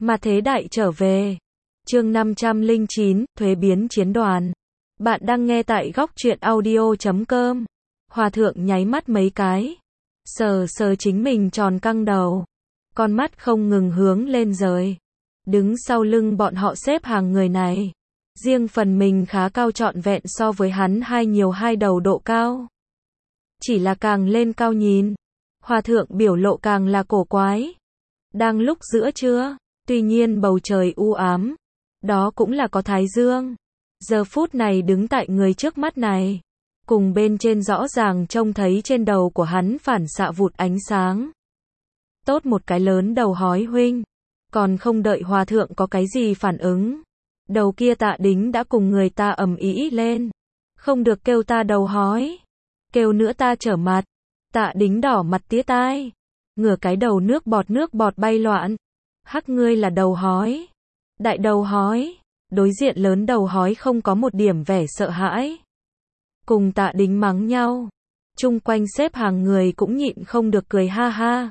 Mà thế đại trở về. Chương 509, thuế biến chiến đoàn. Bạn đang nghe tại góc truyện audio.com. Hòa thượng nháy mắt mấy cái. Sờ sờ chính mình tròn căng đầu. Con mắt không ngừng hướng lên rời. Đứng sau lưng bọn họ xếp hàng người này. Riêng phần mình khá cao trọn vẹn so với hắn nhiều hai đầu độ cao. Chỉ là càng lên cao nhìn. Hòa thượng biểu lộ càng là cổ quái. Đang lúc giữa trưa. Tuy nhiên bầu trời u ám. Đó cũng là có thái dương. Giờ phút này đứng tại người trước mắt này. Cùng bên trên rõ ràng trông thấy trên đầu của hắn phản xạ vụt ánh sáng. Tốt một cái lớn đầu hói huynh. Còn không đợi hòa thượng có cái gì phản ứng. Đầu kia Tạ Đính đã cùng người ta ầm ĩ lên. Không được kêu ta đầu hói. Kêu nữa ta trở mặt. Tạ Đính đỏ mặt tía tai. Ngửa cái đầu nước bọt bay loạn. Hắc ngươi là đầu hói. Đại đầu hói. Đối diện lớn đầu hói không có một điểm vẻ sợ hãi. Cùng Tạ Đính mắng nhau. Chung quanh xếp hàng người cũng nhịn không được cười ha ha.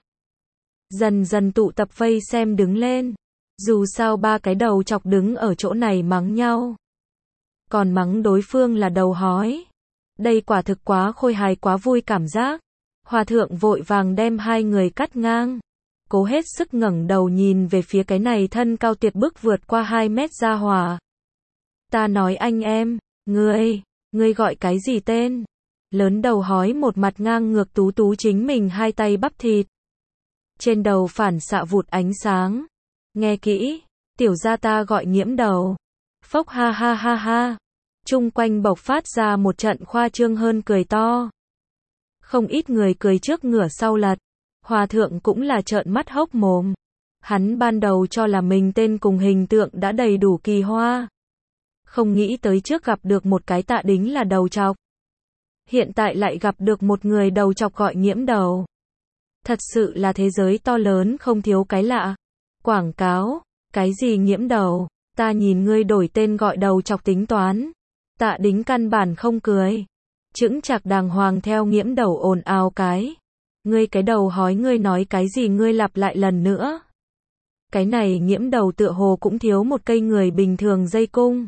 Dần dần tụ tập vây xem đứng lên. Dù sao ba cái đầu chọc đứng ở chỗ này mắng nhau. Còn mắng đối phương là đầu hói. Đây quả thực quá khôi hài quá vui cảm giác. Hòa thượng vội vàng đem hai người cắt ngang. Cố hết sức ngẩng đầu nhìn về phía cái này thân cao tuyệt bức vượt qua 2 mét ra hỏa. Ta nói anh em, ngươi gọi cái gì tên? Lớn đầu hói một mặt ngang ngược tú tú chính mình hai tay bắp thịt. Trên đầu phản xạ vụt ánh sáng. Nghe kỹ, tiểu gia ta gọi Nghiễm Đầu. Phốc ha ha ha ha. Chung quanh bộc phát ra một trận khoa trương hơn cười to. Không ít người cười trước ngửa sau lật. Hòa thượng cũng là trợn mắt hốc mồm. Hắn ban đầu cho là mình tên cùng hình tượng đã đầy đủ kỳ hoa. Không nghĩ tới trước gặp được một cái Tạ Đính là đầu chọc. Hiện tại lại gặp được một người đầu chọc gọi Nghiễm Đầu. Thật sự là thế giới to lớn không thiếu cái lạ. Quảng cáo, cái gì Nghiễm Đầu, ta nhìn ngươi đổi tên gọi đầu chọc tính toán. Tạ Đính căn bản không cười. Chững chạc đàng hoàng theo Nghiễm Đầu ồn ào cái. Ngươi cái đầu hói ngươi nói cái gì ngươi lặp lại lần nữa. Cái này Nghiễm Đầu tựa hồ cũng thiếu một cây người bình thường dây cung.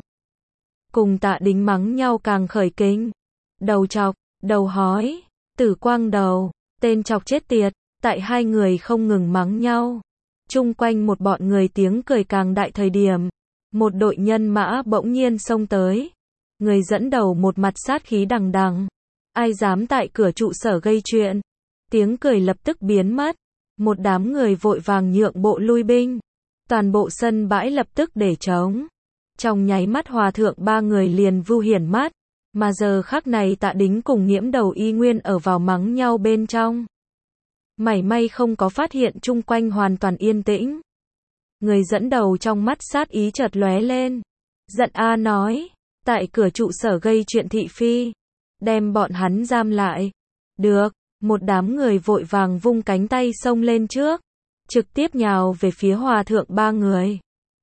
Cùng Tạ Đính mắng nhau càng khởi kính. Đầu chọc, đầu hói, tử quang đầu, tên chọc chết tiệt. Tại hai người không ngừng mắng nhau. Chung quanh một bọn người tiếng cười càng đại thời điểm. Một đội nhân mã bỗng nhiên xông tới. Người dẫn đầu một mặt sát khí đằng đằng. Ai dám tại cửa trụ sở gây chuyện. Tiếng cười lập tức biến mất. Một đám người vội vàng nhượng bộ lui binh. Toàn bộ sân bãi lập tức để trống. Trong nháy mắt hòa thượng ba người liền vu hiển mắt. Mà giờ khắc này Tạ Đính cùng Nghiễm Đầu y nguyên ở vào mắng nhau bên trong. Mảy may không có phát hiện chung quanh hoàn toàn yên tĩnh. Người dẫn đầu trong mắt sát ý chợt lóe lên. Giận a nói. Tại cửa trụ sở gây chuyện thị phi. Đem bọn hắn giam lại. Được. Một đám người vội vàng vung cánh tay xông lên trước. Trực tiếp nhào về phía hòa thượng ba người.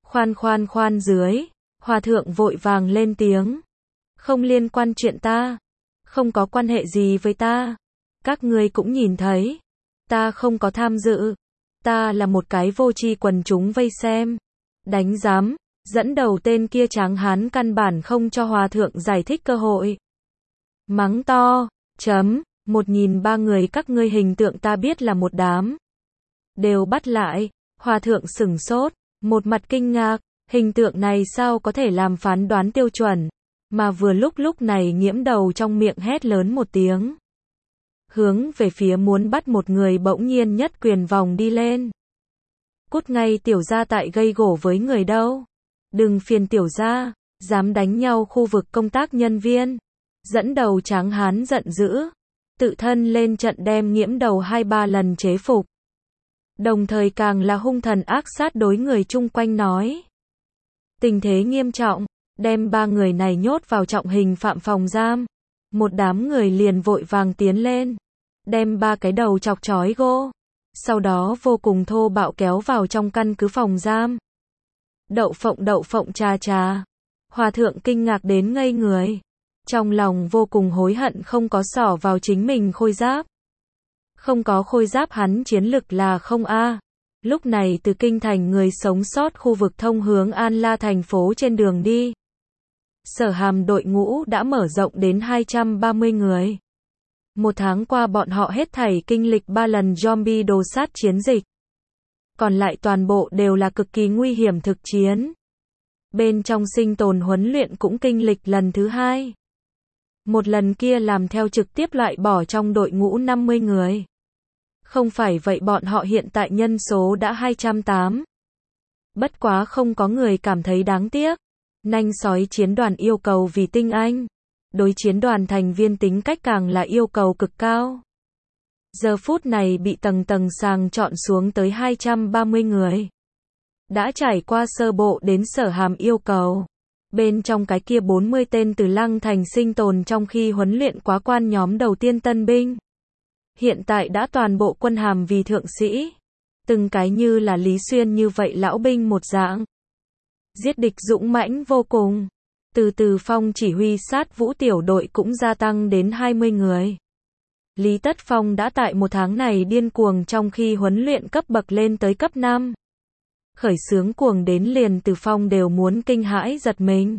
Khoan dưới. Hòa thượng vội vàng lên tiếng. Không liên quan chuyện ta. Không có quan hệ gì với ta. Các ngươi cũng nhìn thấy. Ta không có tham dự. Ta là một cái vô tri quần chúng vây xem. Đánh giám. Dẫn đầu tên kia tráng hán căn bản không cho hòa thượng giải thích cơ hội. Mắng to. Một nhìn ba người các ngươi hình tượng ta biết là một đám. Đều bắt lại. Hòa thượng sửng sốt. Một mặt kinh ngạc. Hình tượng này sao có thể làm phán đoán tiêu chuẩn. Mà vừa lúc này Nghiễm Đầu trong miệng hét lớn một tiếng. Hướng về phía muốn bắt một người bỗng nhiên nhất quyền vòng đi lên. Cút ngay tiểu gia tại gây gổ với người đâu. Đừng phiền tiểu gia, dám đánh nhau khu vực công tác nhân viên. Dẫn đầu tráng hán giận dữ. Tự thân lên trận đem Nghiễm Đầu 2-3 lần chế phục. Đồng thời càng là hung thần ác sát đối người chung quanh nói. Tình thế nghiêm trọng, đem ba người này nhốt vào trọng hình phạm phòng giam. Một đám người liền vội vàng tiến lên. Đem ba cái đầu chọc trói gô. Sau đó vô cùng thô bạo kéo vào trong căn cứ phòng giam. Đậu phộng trà. Hòa thượng kinh ngạc đến ngây người. Trong lòng vô cùng hối hận không có xỏ vào chính mình khôi giáp. Không có khôi giáp hắn chiến lực là không a. Lúc này từ kinh thành người sống sót khu vực thông hướng An La thành phố trên đường đi. Sở Hàm đội ngũ đã mở rộng đến 230 người. Một tháng qua bọn họ hết thảy kinh lịch 3 lần zombie đồ sát chiến dịch. Còn lại toàn bộ đều là cực kỳ nguy hiểm thực chiến. Bên trong sinh tồn huấn luyện cũng kinh lịch lần thứ 2. Một lần kia làm theo trực tiếp loại bỏ trong đội ngũ 50 người. Không phải vậy bọn họ hiện tại nhân số đã 208. Bất quá không có người cảm thấy đáng tiếc. Nanh sói chiến đoàn yêu cầu vì tinh anh. Đối chiến đoàn thành viên tính cách càng là yêu cầu cực cao. Giờ phút này bị tầng tầng sàng chọn xuống tới 230 người. Đã trải qua sơ bộ đến Sở Hàm yêu cầu. Bên trong cái kia 40 tên từ Lăng Thành sinh tồn trong khi huấn luyện quá quan nhóm đầu tiên tân binh. Hiện tại đã toàn bộ quân hàm vì thượng sĩ. Từng cái như là Lý Xuyên như vậy lão binh một dạng. Giết địch dũng mãnh vô cùng. Từ Phong chỉ huy sát vũ tiểu đội cũng gia tăng đến 20 người. Lý Tất Phong đã tại một tháng này điên cuồng trong khi huấn luyện cấp bậc lên tới cấp 5. Khởi xướng cuồng đến liền Từ Phong đều muốn kinh hãi giật mình.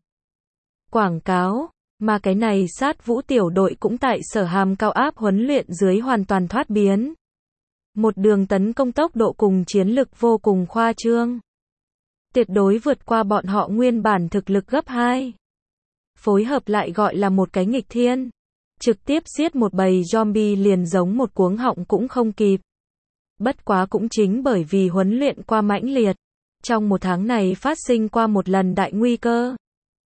Quảng cáo, mà cái này sát vũ tiểu đội cũng tại Sở Hàm cao áp huấn luyện dưới hoàn toàn thoát biến. Một đường tấn công tốc độ cùng chiến lực vô cùng khoa trương. Tuyệt đối vượt qua bọn họ nguyên bản thực lực gấp 2. Phối hợp lại gọi là một cái nghịch thiên. Trực tiếp giết một bầy zombie liền giống một cuống họng cũng không kịp. Bất quá cũng chính bởi vì huấn luyện qua mãnh liệt. Trong một tháng này phát sinh qua một lần đại nguy cơ.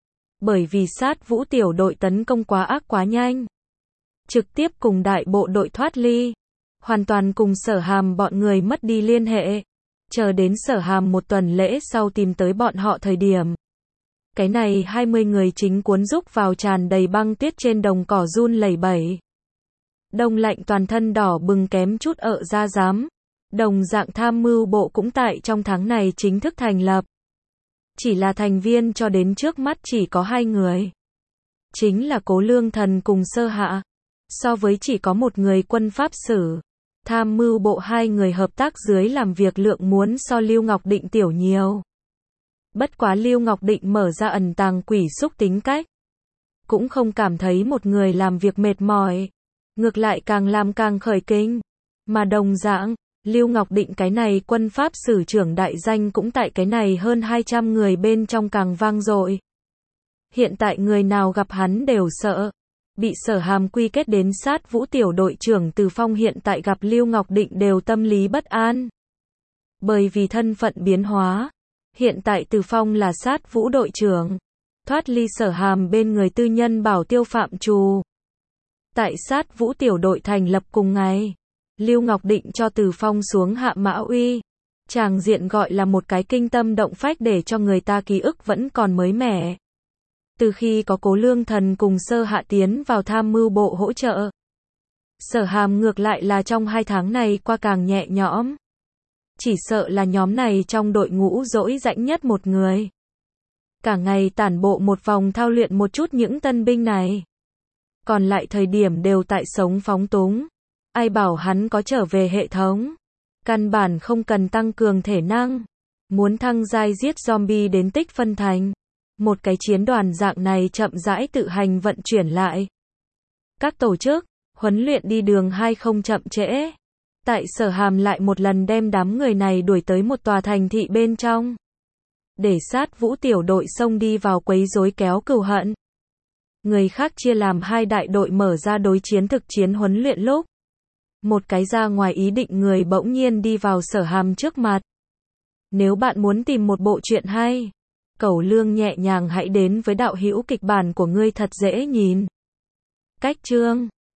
Bởi vì sát vũ tiểu đội tấn công quá ác quá nhanh. Trực tiếp cùng đại bộ đội thoát ly. Hoàn toàn cùng Sở Hàm bọn người mất đi liên hệ. Chờ đến Sở Hàm một tuần lễ sau tìm tới bọn họ thời điểm. Cái này 20 người chính cuốn rúc vào tràn đầy băng tuyết trên đồng cỏ run lẩy bẩy. Đông lạnh toàn thân đỏ bừng kém chút ợ ra dám. Đồng dạng tham mưu bộ cũng tại trong tháng này chính thức thành lập. Chỉ là thành viên cho đến trước mắt chỉ có 2 người. Chính là Cố Lương Thần cùng Sơ Hạ. So với chỉ có một người quân pháp sử. Tham mưu bộ 2 người hợp tác dưới làm việc lượng muốn so Lưu Ngọc Định tiểu nhiều. Bất quá Lưu Ngọc Định mở ra ẩn tàng quỷ xúc tính cách. Cũng không cảm thấy một người làm việc mệt mỏi. Ngược lại càng làm càng khởi kinh. Mà đồng dạng, Lưu Ngọc Định cái này quân pháp sử trưởng đại danh cũng tại cái này hơn 200 người bên trong càng vang dội. Hiện tại người nào gặp hắn đều sợ. Bị Sở Hàm quy kết đến sát vũ tiểu đội trưởng Từ Phong hiện tại gặp Lưu Ngọc Định đều tâm lý bất an. Bởi vì thân phận biến hóa. Hiện tại Từ Phong là sát vũ đội trưởng. Thoát ly Sở Hàm bên người tư nhân bảo tiêu phạm trù. Tại sát vũ tiểu đội thành lập cùng ngày. Lưu Ngọc Định cho Từ Phong xuống hạ mã uy. Tràng diện gọi là một cái kinh tâm động phách để cho người ta ký ức vẫn còn mới mẻ. Từ khi có Cố Lương Thần cùng Sơ Hạ tiến vào tham mưu bộ hỗ trợ. Sở Hàm ngược lại là trong 2 tháng này qua càng nhẹ nhõm. Chỉ sợ là nhóm này trong đội ngũ dỗi rãnh nhất một người. Cả ngày tản bộ một vòng thao luyện một chút những tân binh này. Còn lại thời điểm đều tại sống phóng túng. Ai bảo hắn có trở về hệ thống. Căn bản không cần tăng cường thể năng. Muốn thăng giai giết zombie đến tích phân thành. Một cái chiến đoàn dạng này chậm rãi tự hành vận chuyển lại. Các tổ chức, huấn luyện đi đường 2 không chậm trễ. Tại Sở Hàm lại một lần đem đám người này đuổi tới một tòa thành thị bên trong. Để sát vũ tiểu đội xông đi vào quấy rối kéo cừu hận. Người khác chia làm 2 đại đội mở ra đối chiến thực chiến huấn luyện lúc. Một cái ra ngoài ý định người bỗng nhiên đi vào Sở Hàm trước mặt. Nếu bạn muốn tìm một bộ truyện hay, Cẩu Lương nhẹ nhàng hãy đến với đạo hữu kịch bản của ngươi thật dễ nhìn. Cách chương